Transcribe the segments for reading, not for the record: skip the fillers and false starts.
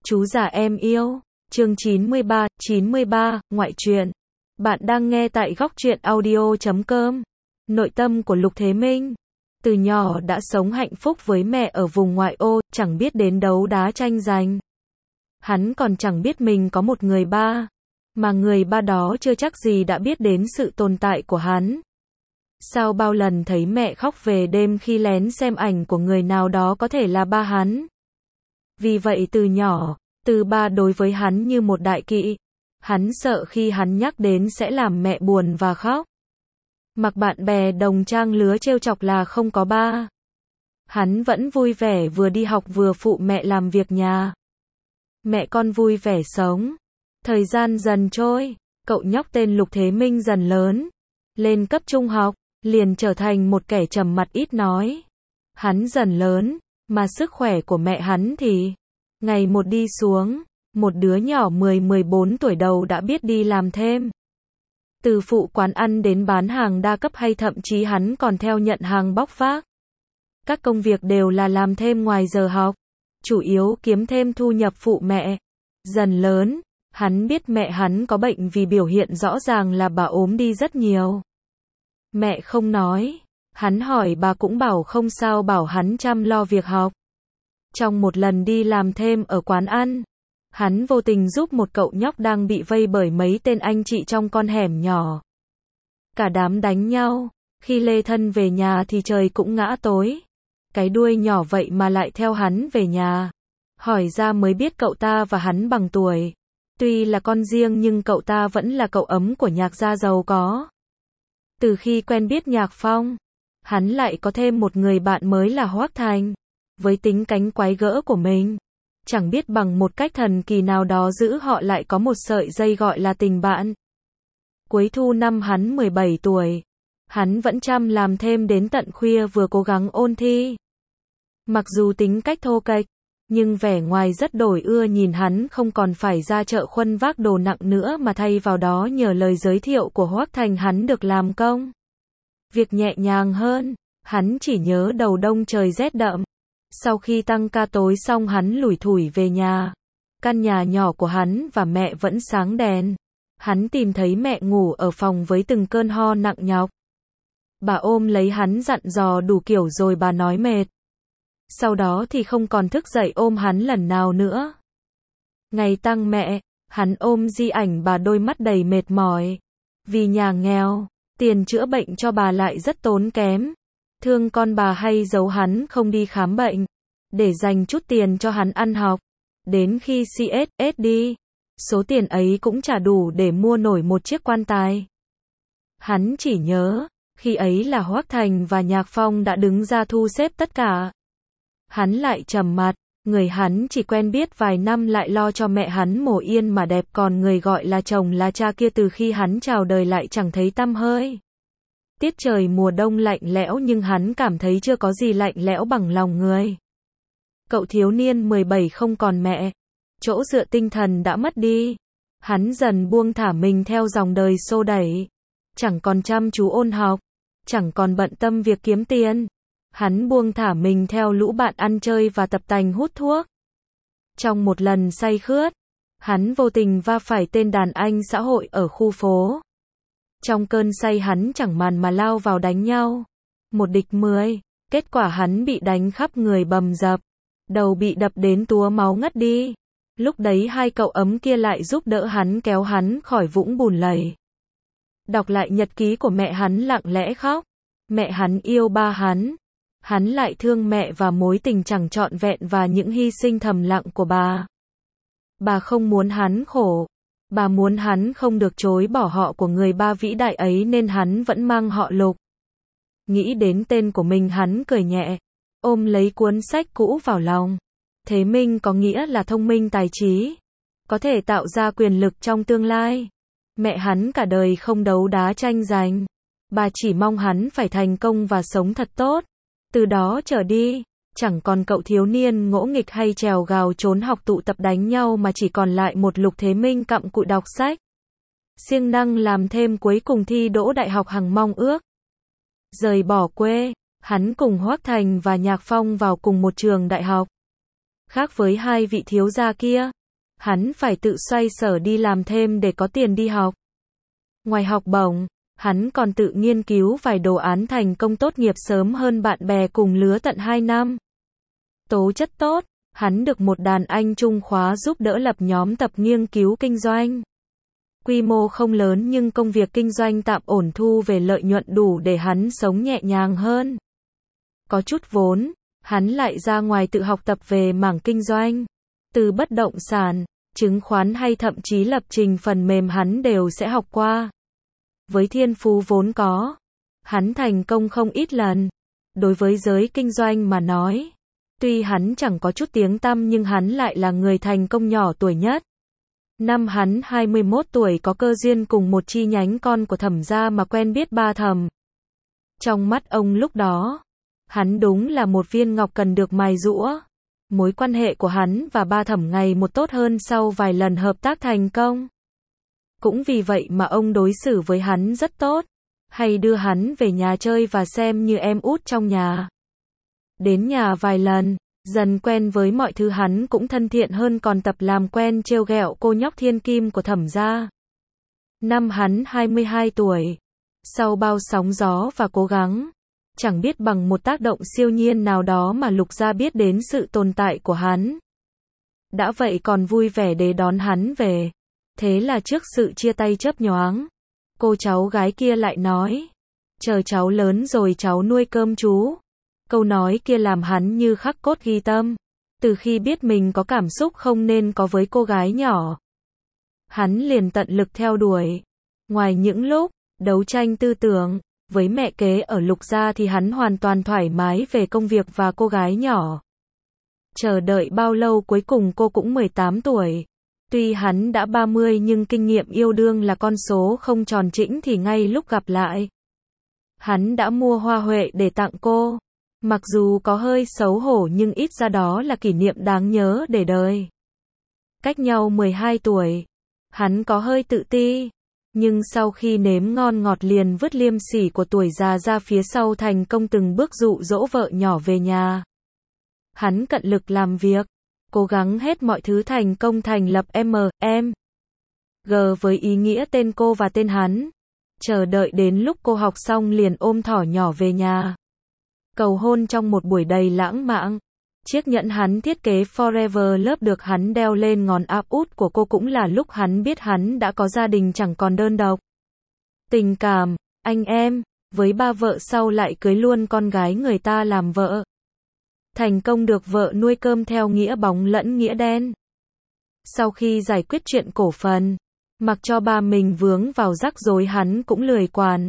Chú già em yêu. Chương 93, ngoại truyện. Bạn đang nghe tại góc truyện audio.com. Nội tâm của Lục Thế Minh. Từ nhỏ đã sống hạnh phúc với mẹ ở vùng ngoại ô, chẳng biết đến đấu đá tranh giành. Hắn còn chẳng biết mình có một người ba. Mà người ba đó chưa chắc gì đã biết đến sự tồn tại của hắn. Sao bao lần thấy mẹ khóc về đêm khi lén xem ảnh của người nào đó có thể là ba hắn. Vì vậy từ nhỏ, từ ba đối với hắn như một đại kỵ. Hắn sợ khi hắn nhắc đến sẽ làm mẹ buồn và khóc. Mặc bạn bè đồng trang lứa trêu chọc là không có ba. Hắn vẫn vui vẻ vừa đi học vừa phụ mẹ làm việc nhà. Mẹ con vui vẻ sống. Thời gian dần trôi, cậu nhóc tên Lục Thế Minh dần lớn. Lên cấp trung học, liền trở thành một kẻ trầm mặc ít nói. Hắn dần lớn, mà sức khỏe của mẹ hắn thì ngày một đi xuống. Một đứa nhỏ 10-14 tuổi đầu đã biết đi làm thêm. Từ phụ quán ăn đến bán hàng đa cấp hay thậm chí hắn còn theo nhận hàng bóc vác. Các công việc đều là làm thêm ngoài giờ học. Chủ yếu kiếm thêm thu nhập phụ mẹ. Dần lớn, hắn biết mẹ hắn có bệnh vì biểu hiện rõ ràng là bà ốm đi rất nhiều. Mẹ không nói. Hắn hỏi bà cũng bảo không sao, bảo hắn chăm lo việc học. Trong một lần đi làm thêm ở quán ăn, hắn vô tình giúp một cậu nhóc đang bị vây bởi mấy tên anh chị trong con hẻm nhỏ. Cả đám đánh nhau, khi lê thân về nhà thì trời cũng ngã tối. Cái đuôi nhỏ vậy mà lại theo hắn về nhà. Hỏi ra mới biết cậu ta và hắn bằng tuổi. Tuy là con riêng nhưng cậu ta vẫn là cậu ấm của Nhạc gia giàu có. Từ khi quen biết Nhạc Phong, hắn lại có thêm một người bạn mới là Hoắc Thành. Với tính cánh quái gỡ của mình, chẳng biết bằng một cách thần kỳ nào đó giữ họ lại có một sợi dây gọi là tình bạn. Cuối thu năm hắn 17 tuổi, hắn vẫn chăm làm thêm đến tận khuya vừa cố gắng ôn thi. Mặc dù tính cách thô kệch, nhưng vẻ ngoài rất đổi ưa, nhìn hắn không còn phải ra chợ khuân vác đồ nặng nữa mà thay vào đó nhờ lời giới thiệu của Hoắc Thành hắn được làm công. Việc nhẹ nhàng hơn, hắn chỉ nhớ đầu đông trời rét đậm. Sau khi tăng ca tối xong hắn lủi thủi về nhà. Căn nhà nhỏ của hắn và mẹ vẫn sáng đèn. Hắn tìm thấy mẹ ngủ ở phòng với từng cơn ho nặng nhọc. Bà ôm lấy hắn dặn dò đủ kiểu rồi bà nói mệt. Sau đó thì không còn thức dậy ôm hắn lần nào nữa. Ngày tang mẹ, hắn ôm di ảnh bà đôi mắt đầy mệt mỏi. Vì nhà nghèo, tiền chữa bệnh cho bà lại rất tốn kém. Thương con bà hay giấu hắn không đi khám bệnh, để dành chút tiền cho hắn ăn học. Đến khi CSS đi, số tiền ấy cũng chả đủ để mua nổi một chiếc quan tài. Hắn chỉ nhớ, khi ấy là Hoắc Thành và Nhạc Phong đã đứng ra thu xếp tất cả. Hắn lại trầm mặt, người hắn chỉ quen biết vài năm lại lo cho mẹ hắn mồ yên mà đẹp, còn người gọi là chồng là cha kia từ khi hắn chào đời lại chẳng thấy tăm hơi. Tiết trời mùa đông lạnh lẽo nhưng hắn cảm thấy chưa có gì lạnh lẽo bằng lòng người. Cậu thiếu niên 17 không còn mẹ. Chỗ dựa tinh thần đã mất đi. Hắn dần buông thả mình theo dòng đời xô đẩy. Chẳng còn chăm chú ôn học. Chẳng còn bận tâm việc kiếm tiền. Hắn buông thả mình theo lũ bạn ăn chơi và tập tành hút thuốc. Trong một lần say khướt, hắn vô tình va phải tên đàn anh xã hội ở khu phố. Trong cơn say hắn chẳng màn mà lao vào đánh nhau. 1 địch 10, kết quả hắn bị đánh khắp người bầm dập, đầu bị đập đến túa máu ngất đi. Lúc đấy hai cậu ấm kia lại giúp đỡ hắn kéo hắn khỏi vũng bùn lầy. Đọc lại nhật ký của mẹ hắn lặng lẽ khóc. Mẹ hắn yêu ba hắn lại thương mẹ và mối tình chẳng trọn vẹn và những hy sinh thầm lặng của bà. Bà không muốn hắn khổ. Bà muốn hắn không được chối bỏ họ của người ba vĩ đại ấy nên hắn vẫn mang họ Lục. Nghĩ đến tên của mình hắn cười nhẹ, ôm lấy cuốn sách cũ vào lòng. Thế Minh có nghĩa là thông minh tài trí, có thể tạo ra quyền lực trong tương lai. Mẹ hắn cả đời không đấu đá tranh giành. Bà chỉ mong hắn phải thành công và sống thật tốt. Từ đó trở đi, chẳng còn cậu thiếu niên ngỗ nghịch hay trèo gào trốn học tụ tập đánh nhau mà chỉ còn lại một Lục Thế Minh cặm cụi đọc sách. Siêng năng làm thêm cuối cùng thi đỗ đại học hằng mong ước. Rời bỏ quê, hắn cùng Hoắc Thành và Nhạc Phong vào cùng một trường đại học. Khác với hai vị thiếu gia kia, hắn phải tự xoay sở đi làm thêm để có tiền đi học. Ngoài học bổng, hắn còn tự nghiên cứu vài đồ án thành công tốt nghiệp sớm hơn bạn bè cùng lứa tận 2 năm. Tố chất tốt, hắn được một đàn anh chung khóa giúp đỡ lập nhóm tập nghiên cứu kinh doanh. Quy mô không lớn nhưng công việc kinh doanh tạm ổn, thu về lợi nhuận đủ để hắn sống nhẹ nhàng hơn. Có chút vốn, hắn lại ra ngoài tự học tập về mảng kinh doanh. Từ bất động sản, chứng khoán hay thậm chí lập trình phần mềm hắn đều sẽ học qua. Với thiên phú vốn có, hắn thành công không ít lần. Đối với giới kinh doanh mà nói, tuy hắn chẳng có chút tiếng tăm nhưng hắn lại là người thành công nhỏ tuổi nhất. Năm hắn 21 tuổi có cơ duyên cùng một chi nhánh con của Thẩm gia mà quen biết ba Thẩm. Trong mắt ông lúc đó, hắn đúng là một viên ngọc cần được mài giũa. Mối quan hệ của hắn và ba Thẩm ngày một tốt hơn sau vài lần hợp tác thành công. Cũng vì vậy mà ông đối xử với hắn rất tốt, hay đưa hắn về nhà chơi và xem như em út trong nhà. Đến nhà vài lần, dần quen với mọi thứ hắn cũng thân thiện hơn, còn tập làm quen trêu ghẹo cô nhóc thiên kim của Thẩm gia. Năm hắn 22 tuổi, sau bao sóng gió và cố gắng, chẳng biết bằng một tác động siêu nhiên nào đó mà Lục gia biết đến sự tồn tại của hắn. Đã vậy còn vui vẻ để đón hắn về. Thế là trước sự chia tay chớp nhoáng, cô cháu gái kia lại nói, chờ cháu lớn rồi cháu nuôi cơm chú. Câu nói kia làm hắn như khắc cốt ghi tâm. Từ khi biết mình có cảm xúc không nên có với cô gái nhỏ, hắn liền tận lực theo đuổi. Ngoài những lúc đấu tranh tư tưởng với mẹ kế ở Lục gia thì hắn hoàn toàn thoải mái về công việc và cô gái nhỏ. Chờ đợi bao lâu cuối cùng cô cũng 18 tuổi. Tuy hắn đã 30 nhưng kinh nghiệm yêu đương là con số không tròn trĩnh thì ngay lúc gặp lại, hắn đã mua hoa huệ để tặng cô. Mặc dù có hơi xấu hổ nhưng ít ra đó là kỷ niệm đáng nhớ để đời. Cách nhau 12 tuổi, hắn có hơi tự ti, nhưng sau khi nếm ngon ngọt liền vứt liêm sỉ của tuổi già ra phía sau, thành công từng bước dụ dỗ vợ nhỏ về nhà. Hắn cận lực làm việc, cố gắng hết mọi thứ, thành công thành lập M.G với ý nghĩa tên cô và tên hắn. Chờ đợi đến lúc cô học xong liền ôm thỏ nhỏ về nhà. Cầu hôn trong một buổi đầy lãng mạn. Chiếc nhẫn hắn thiết kế Forever Love được hắn đeo lên ngón áp út của cô cũng là lúc hắn biết hắn đã có gia đình, chẳng còn đơn độc. Tình cảm, anh em, với ba vợ sau lại cưới luôn con gái người ta làm vợ. Thành công được vợ nuôi cơm theo nghĩa bóng lẫn nghĩa đen. Sau khi giải quyết chuyện cổ phần, mặc cho ba mình vướng vào rắc rối hắn cũng lười quản.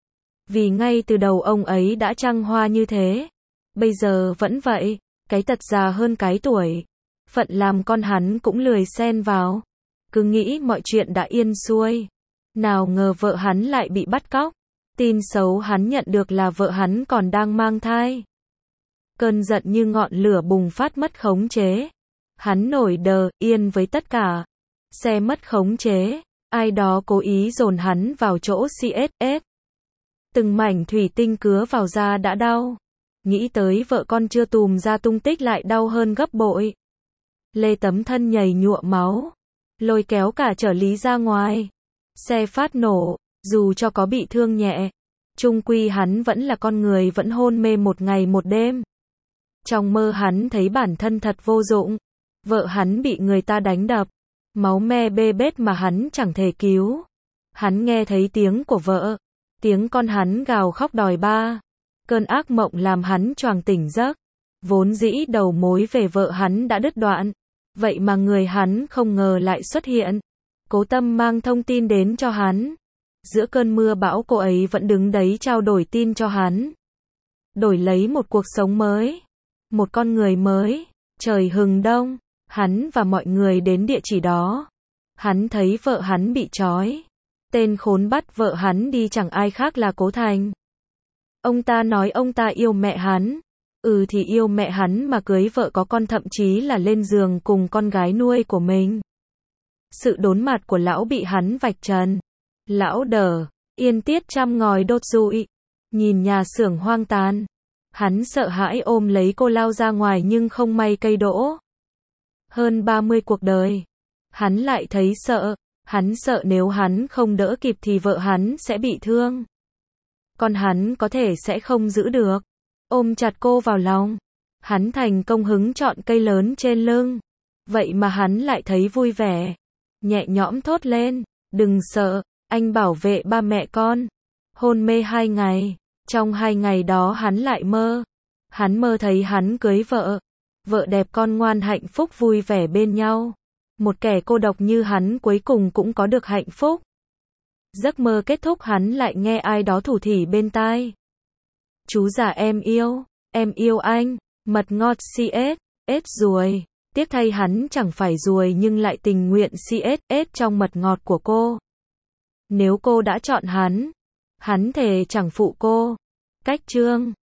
Vì ngay từ đầu ông ấy đã trăng hoa như thế. Bây giờ vẫn vậy, cái tật già hơn cái tuổi. Phận làm con hắn cũng lười xen vào. Cứ nghĩ mọi chuyện đã yên xuôi. Nào ngờ vợ hắn lại bị bắt cóc. Tin xấu hắn nhận được là vợ hắn còn đang mang thai. Cơn giận như ngọn lửa bùng phát, mất khống chế. Hắn nổi đờ yên với tất cả. Xe mất khống chế, ai đó cố ý dồn hắn vào chỗ CSS. Từng mảnh thủy tinh cứa vào da đã đau. Nghĩ tới vợ con chưa tùm ra tung tích lại đau hơn gấp bội. Lê tấm thân nhầy nhụa máu, lôi kéo cả trợ lý ra ngoài. Xe phát nổ, dù cho có bị thương nhẹ, chung quy hắn vẫn là con người, vẫn hôn mê một ngày một đêm. Trong mơ hắn thấy bản thân thật vô dụng. Vợ hắn bị người ta đánh đập, máu me bê bết mà hắn chẳng thể cứu. Hắn nghe thấy tiếng của vợ, tiếng con hắn gào khóc đòi ba. Cơn ác mộng làm hắn choàng tỉnh giấc. Vốn dĩ đầu mối về vợ hắn đã đứt đoạn, vậy mà người hắn không ngờ lại xuất hiện. Cố tâm mang thông tin đến cho hắn. Giữa cơn mưa bão cô ấy vẫn đứng đấy trao đổi tin cho hắn. Đổi lấy một cuộc sống mới, một con người mới. Trời hừng đông, hắn và mọi người đến địa chỉ đó. Hắn thấy vợ hắn bị trói. Tên khốn bắt vợ hắn đi chẳng ai khác là Cố Thành. Ông ta nói ông ta yêu mẹ hắn. Thì yêu mẹ hắn mà cưới vợ có con, thậm chí là lên giường cùng con gái nuôi của mình. Sự đốn mặt của lão bị hắn vạch trần. Lão đờ, yên tiết trăm ngòi đốt rụi. Nhìn nhà xưởng hoang tàn, hắn sợ hãi ôm lấy cô lao ra ngoài nhưng không may cây đỗ. hơn 30 cuộc đời. Hắn lại thấy sợ. Hắn sợ nếu hắn không đỡ kịp thì vợ hắn sẽ bị thương. Còn hắn có thể sẽ không giữ được. Ôm chặt cô vào lòng. Hắn thành công hứng chọn cây lớn trên lưng. Vậy mà hắn lại thấy vui vẻ. Nhẹ nhõm thốt lên. Đừng sợ, anh bảo vệ ba mẹ con. Hôn mê 2 ngày. Trong 2 ngày đó hắn lại mơ. Hắn mơ thấy hắn cưới vợ. Vợ đẹp con ngoan hạnh phúc vui vẻ bên nhau. Một kẻ cô độc như hắn cuối cùng cũng có được hạnh phúc. Giấc mơ kết thúc hắn lại nghe ai đó thủ thỉ bên tai. Chú già em yêu anh, mật ngọt CS ruồi. Tiếc thay hắn chẳng phải ruồi nhưng lại tình nguyện CS trong mật ngọt của cô. Nếu cô đã chọn hắn thề chẳng phụ cô. Cách chương